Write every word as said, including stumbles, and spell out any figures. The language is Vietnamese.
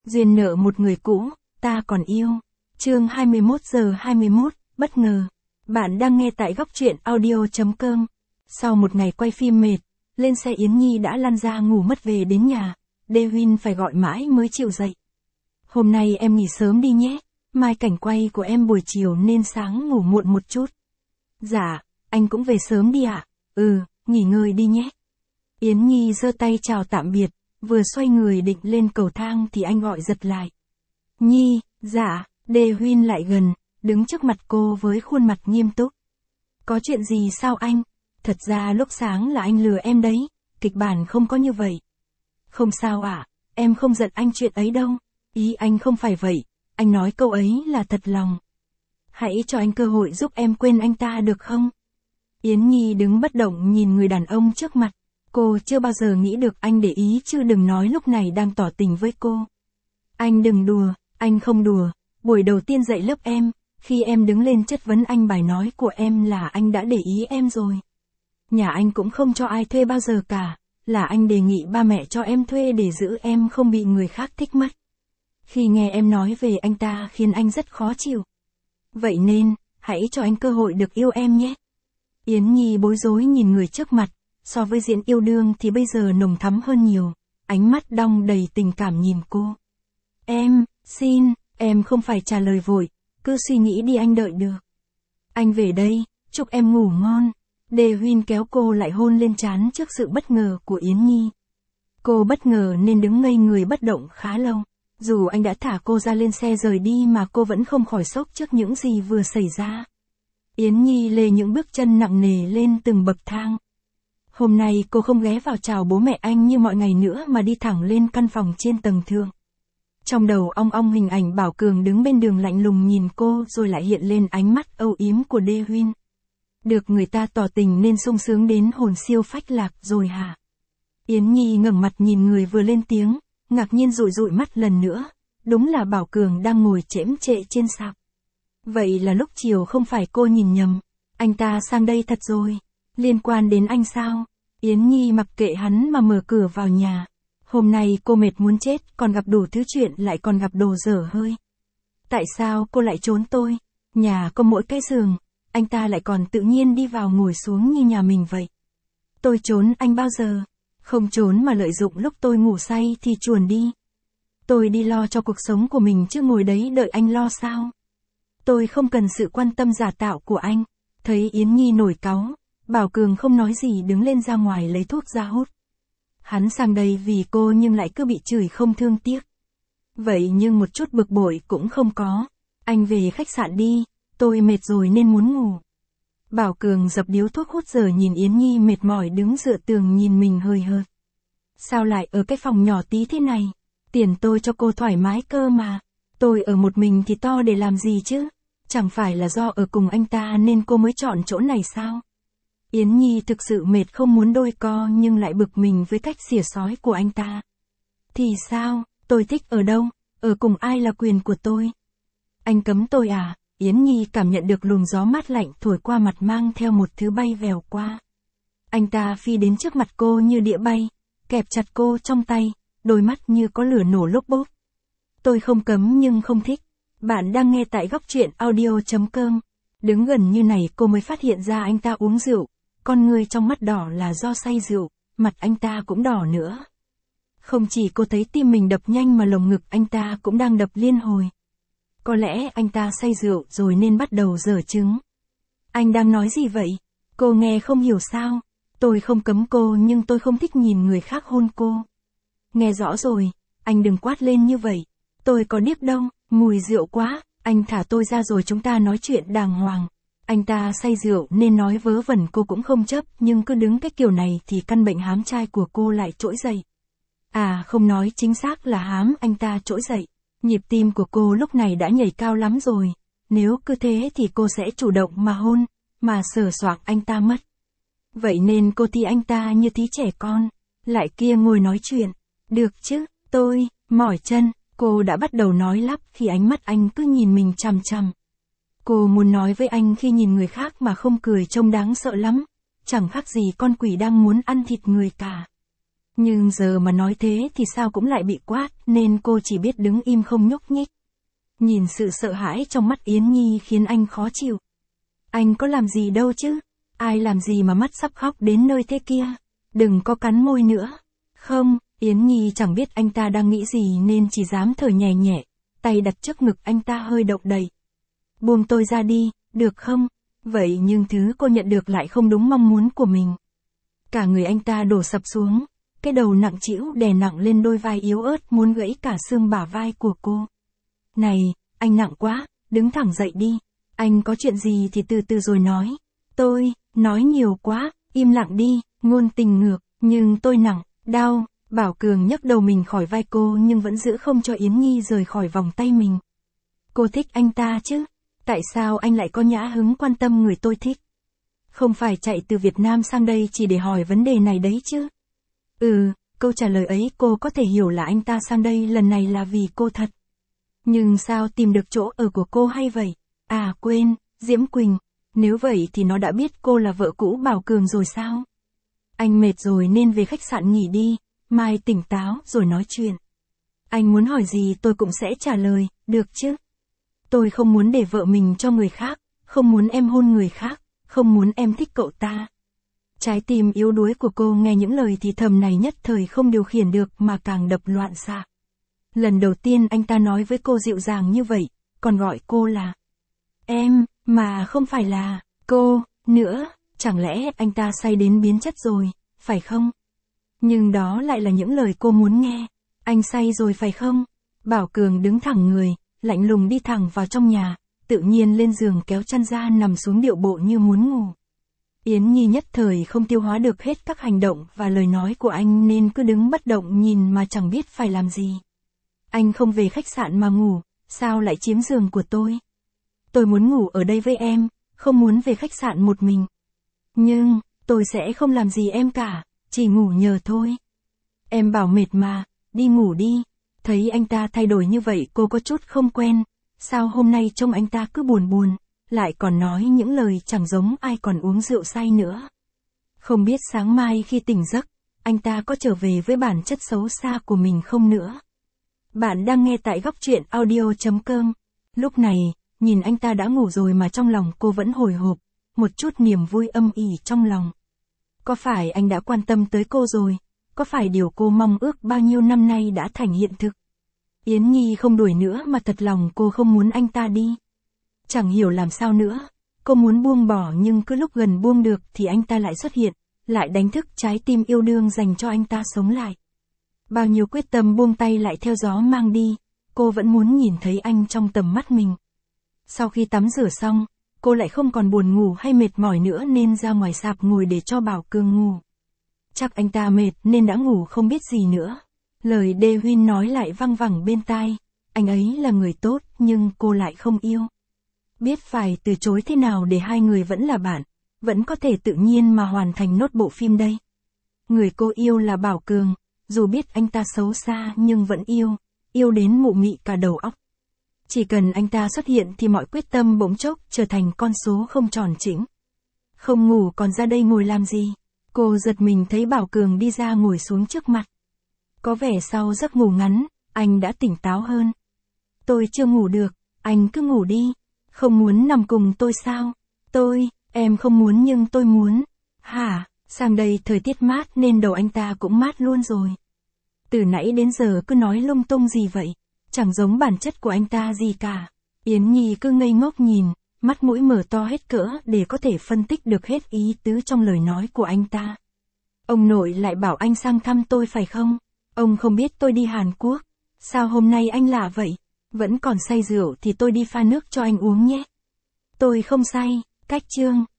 Duyên nợ một người cũ, ta còn yêu. Chương hai mươi mốt giờ hai mươi mốt, bất ngờ. Bạn đang nghe tại góc truyện audio chấm com. Sau một ngày quay phim mệt, lên xe Yến Nhi đã lăn ra ngủ mất về đến nhà. Dewin phải gọi mãi mới chịu dậy. Hôm nay em nghỉ sớm đi nhé, mai cảnh quay của em buổi chiều nên sáng ngủ muộn một chút. Dạ, anh cũng về sớm đi ạ. Ừ, nghỉ ngơi đi nhé. Yến Nhi giơ tay chào tạm biệt, vừa xoay người định lên cầu thang thì anh gọi giật lại. Nhi, dạ, Dewin lại gần, đứng trước mặt cô với khuôn mặt nghiêm túc. Có chuyện gì sao anh? Thật ra lúc sáng là anh lừa em đấy, kịch bản không có như vậy. Không sao ạ, à, em không giận anh chuyện ấy đâu, ý anh không phải vậy, anh nói câu ấy là thật lòng. Hãy cho anh cơ hội giúp em quên anh ta được không? Yến Nhi đứng bất động nhìn người đàn ông trước mặt, cô chưa bao giờ nghĩ được anh để ý chứ đừng nói lúc này đang tỏ tình với cô. Anh đừng đùa, anh không đùa, buổi đầu tiên dạy lớp em, khi em đứng lên chất vấn anh bài nói của em là anh đã để ý em rồi. Nhà anh cũng không cho ai thuê bao giờ cả, là anh đề nghị ba mẹ cho em thuê để giữ em không bị người khác thích mất. Khi nghe em nói về anh ta khiến anh rất khó chịu. Vậy nên, hãy cho anh cơ hội được yêu em nhé. Yến Nhi bối rối nhìn người trước mặt, so với diễn yêu đương thì bây giờ nồng thắm hơn nhiều, ánh mắt đong đầy tình cảm nhìn cô. Em, xin, em không phải trả lời vội, cứ suy nghĩ đi anh đợi được. Anh về đây, chúc em ngủ ngon. Dewin kéo cô lại hôn lên trán trước sự bất ngờ của Yến Nhi. Cô bất ngờ nên đứng ngây người bất động khá lâu. Dù anh đã thả cô ra lên xe rời đi mà cô vẫn không khỏi sốc trước những gì vừa xảy ra. Yến Nhi lê những bước chân nặng nề lên từng bậc thang. Hôm nay cô không ghé vào chào bố mẹ anh như mọi ngày nữa mà đi thẳng lên căn phòng trên tầng thượng. Trong đầu ong ong hình ảnh Bảo Cường đứng bên đường lạnh lùng nhìn cô rồi lại hiện lên ánh mắt âu yếm của Dewin. Được người ta tỏ tình nên sung sướng đến hồn siêu phách lạc rồi hả? Yến Nhi ngẩng mặt nhìn người vừa lên tiếng, ngạc nhiên dụi dụi mắt lần nữa. Đúng là Bảo Cường đang ngồi chễm chệ trên sạp. Vậy là lúc chiều không phải cô nhìn nhầm. Anh ta sang đây thật rồi. Liên quan đến anh sao? Yến Nhi mặc kệ hắn mà mở cửa vào nhà. Hôm nay cô mệt muốn chết, còn gặp đủ thứ chuyện lại còn gặp đồ dở hơi. Tại sao cô lại trốn tôi? Nhà có mỗi cái giường, anh ta lại còn tự nhiên đi vào ngồi xuống như nhà mình vậy. Tôi trốn anh bao giờ? Không trốn mà lợi dụng lúc tôi ngủ say thì chuồn đi. Tôi đi lo cho cuộc sống của mình chứ ngồi đấy đợi anh lo sao? Tôi không cần sự quan tâm giả tạo của anh. Thấy Yến Nhi nổi cáu, Bảo Cường không nói gì đứng lên ra ngoài lấy thuốc ra hút. Hắn sang đây vì cô nhưng lại cứ bị chửi không thương tiếc. Vậy nhưng một chút bực bội cũng không có. Anh về khách sạn đi, tôi mệt rồi nên muốn ngủ. Bảo Cường dập điếu thuốc hút giờ nhìn Yến Nhi mệt mỏi đứng dựa tường nhìn mình hơi hợt. Sao lại ở cái phòng nhỏ tí thế này? Tiền tôi cho cô thoải mái cơ mà. Tôi ở một mình thì to để làm gì chứ? Chẳng phải là do ở cùng anh ta nên cô mới chọn chỗ này sao? Yến Nhi thực sự mệt không muốn đôi co nhưng lại bực mình với cách xỉa xói của anh ta. Thì sao, tôi thích ở đâu, ở cùng ai là quyền của tôi. Anh cấm tôi à? Yến Nhi cảm nhận được luồng gió mát lạnh thổi qua mặt mang theo một thứ bay vèo qua. Anh ta phi đến trước mặt cô như đĩa bay, kẹp chặt cô trong tay, đôi mắt như có lửa nổ lốp bốp. Tôi không cấm nhưng không thích. Bạn đang nghe tại góc truyện audio chấm com. Đứng gần như này cô mới phát hiện ra anh ta uống rượu. Con người trong mắt đỏ là do say rượu, mặt anh ta cũng đỏ nữa. Không chỉ cô thấy tim mình đập nhanh mà lồng ngực anh ta cũng đang đập liên hồi. Có lẽ anh ta say rượu rồi nên bắt đầu giở trứng. Anh đang nói gì vậy? Cô nghe không hiểu sao? Tôi không cấm cô nhưng tôi không thích nhìn người khác hôn cô. Nghe rõ rồi, anh đừng quát lên như vậy. Tôi có điếc đâu, mùi rượu quá, anh thả tôi ra rồi chúng ta nói chuyện đàng hoàng. Anh ta say rượu nên nói vớ vẩn cô cũng không chấp nhưng cứ đứng cái kiểu này thì căn bệnh hám trai của cô lại trỗi dậy. À không nói chính xác là hám anh ta trỗi dậy. Nhịp tim của cô lúc này đã nhảy cao lắm rồi. Nếu cứ thế thì cô sẽ chủ động mà hôn, mà sờ soạng anh ta mất. Vậy nên cô thi anh ta như tí trẻ con. Lại kia ngồi nói chuyện. Được chứ, tôi, mỏi chân. Cô đã bắt đầu nói lắp khi ánh mắt anh cứ nhìn mình chằm chằm. Cô muốn nói với anh khi nhìn người khác mà không cười trông đáng sợ lắm. Chẳng khác gì con quỷ đang muốn ăn thịt người cả. Nhưng giờ mà nói thế thì sao cũng lại bị quát, nên cô chỉ biết đứng im không nhúc nhích. Nhìn sự sợ hãi trong mắt Yến Nhi khiến anh khó chịu. Anh có làm gì đâu chứ? Ai làm gì mà mắt sắp khóc đến nơi thế kia? Đừng có cắn môi nữa. Không, Yến Nhi chẳng biết anh ta đang nghĩ gì nên chỉ dám thở nhẹ nhẹ, tay đặt trước ngực anh ta hơi động đậy. Buông tôi ra đi, được không? Vậy nhưng thứ cô nhận được lại không đúng mong muốn của mình. Cả người anh ta đổ sập xuống, cái đầu nặng trĩu đè nặng lên đôi vai yếu ớt muốn gãy cả xương bả vai của cô. Này, anh nặng quá, đứng thẳng dậy đi. Anh có chuyện gì thì từ từ rồi nói. Tôi, nói nhiều quá, im lặng đi, ngôn tình ngược, nhưng tôi nặng, đau. Bảo Cường nhấc đầu mình khỏi vai cô nhưng vẫn giữ không cho Yến Nhi rời khỏi vòng tay mình. Cô thích anh ta chứ? Tại sao anh lại có nhã hứng quan tâm người tôi thích? Không phải chạy từ Việt Nam sang đây chỉ để hỏi vấn đề này đấy chứ? Ừ, câu trả lời ấy cô có thể hiểu là anh ta sang đây lần này là vì cô thật. Nhưng sao tìm được chỗ ở của cô hay vậy? À quên, Diễm Quỳnh, nếu vậy thì nó đã biết cô là vợ cũ Bảo Cường rồi sao? Anh mệt rồi nên về khách sạn nghỉ đi, mai tỉnh táo rồi nói chuyện. Anh muốn hỏi gì tôi cũng sẽ trả lời, được chứ? Tôi không muốn để vợ mình cho người khác, không muốn em hôn người khác, không muốn em thích cậu ta. Trái tim yếu đuối của cô nghe những lời thì thầm này nhất thời không điều khiển được mà càng đập loạn xạ. Lần đầu tiên anh ta nói với cô dịu dàng như vậy, còn gọi cô là em, mà không phải là cô, nữa, chẳng lẽ anh ta say đến biến chất rồi, phải không? Nhưng đó lại là những lời cô muốn nghe. Anh say rồi phải không? Bảo Cường đứng thẳng người, lạnh lùng đi thẳng vào trong nhà, tự nhiên lên giường kéo chăn ra nằm xuống điệu bộ như muốn ngủ. Yến Nhi nhất thời không tiêu hóa được hết các hành động và lời nói của anh nên cứ đứng bất động nhìn mà chẳng biết phải làm gì. Anh không về khách sạn mà ngủ, sao lại chiếm giường của tôi? Tôi muốn ngủ ở đây với em, không muốn về khách sạn một mình. Nhưng, tôi sẽ không làm gì em cả, chỉ ngủ nhờ thôi. Em bảo mệt mà, đi ngủ đi. Thấy anh ta thay đổi như vậy cô có chút không quen, sao hôm nay trông anh ta cứ buồn buồn, lại còn nói những lời chẳng giống ai còn uống rượu say nữa. Không biết sáng mai khi tỉnh giấc, anh ta có trở về với bản chất xấu xa của mình không nữa. Bạn đang nghe tại góc truyện audio chấm com. Lúc này, nhìn anh ta đã ngủ rồi mà trong lòng cô vẫn hồi hộp, một chút niềm vui âm ỉ trong lòng. Có phải anh đã quan tâm tới cô rồi? Có phải điều cô mong ước bao nhiêu năm nay đã thành hiện thực? Yến Nhi không đuổi nữa mà thật lòng cô không muốn anh ta đi. Chẳng hiểu làm sao nữa, cô muốn buông bỏ nhưng cứ lúc gần buông được thì anh ta lại xuất hiện, lại đánh thức trái tim yêu đương dành cho anh ta sống lại. Bao nhiêu quyết tâm buông tay lại theo gió mang đi, cô vẫn muốn nhìn thấy anh trong tầm mắt mình. Sau khi tắm rửa xong, cô lại không còn buồn ngủ hay mệt mỏi nữa nên ra ngoài sạp ngồi để cho Bảo Cường ngủ. Chắc anh ta mệt nên đã ngủ không biết gì nữa. Lời Đê Huyên nói lại văng vẳng bên tai, anh ấy là người tốt nhưng cô lại không yêu. Biết phải từ chối thế nào để hai người vẫn là bạn, vẫn có thể tự nhiên mà hoàn thành nốt bộ phim đây. Người cô yêu là Bảo Cường, dù biết anh ta xấu xa nhưng vẫn yêu, yêu đến mụ mị cả đầu óc. Chỉ cần anh ta xuất hiện thì mọi quyết tâm bỗng chốc trở thành con số không tròn chỉnh. Không ngủ còn ra đây ngồi làm gì? Cô giật mình thấy Bảo Cường đi ra ngồi xuống trước mặt. Có vẻ sau giấc ngủ ngắn, anh đã tỉnh táo hơn. Tôi chưa ngủ được, anh cứ ngủ đi. Không muốn nằm cùng tôi sao? Tôi, em không muốn nhưng tôi muốn. Hả, sang đây thời tiết mát nên đầu anh ta cũng mát luôn rồi. Từ nãy đến giờ cứ nói lung tung gì vậy? Chẳng giống bản chất của anh ta gì cả. Yến Nhi cứ ngây ngốc nhìn, mắt mũi mở to hết cỡ để có thể phân tích được hết ý tứ trong lời nói của anh ta. Ông nội lại bảo anh sang thăm tôi phải không? Ông không biết tôi đi Hàn Quốc. Sao hôm nay anh lạ vậy? Vẫn còn say rượu thì tôi đi pha nước cho anh uống nhé. Tôi không say, cách chương.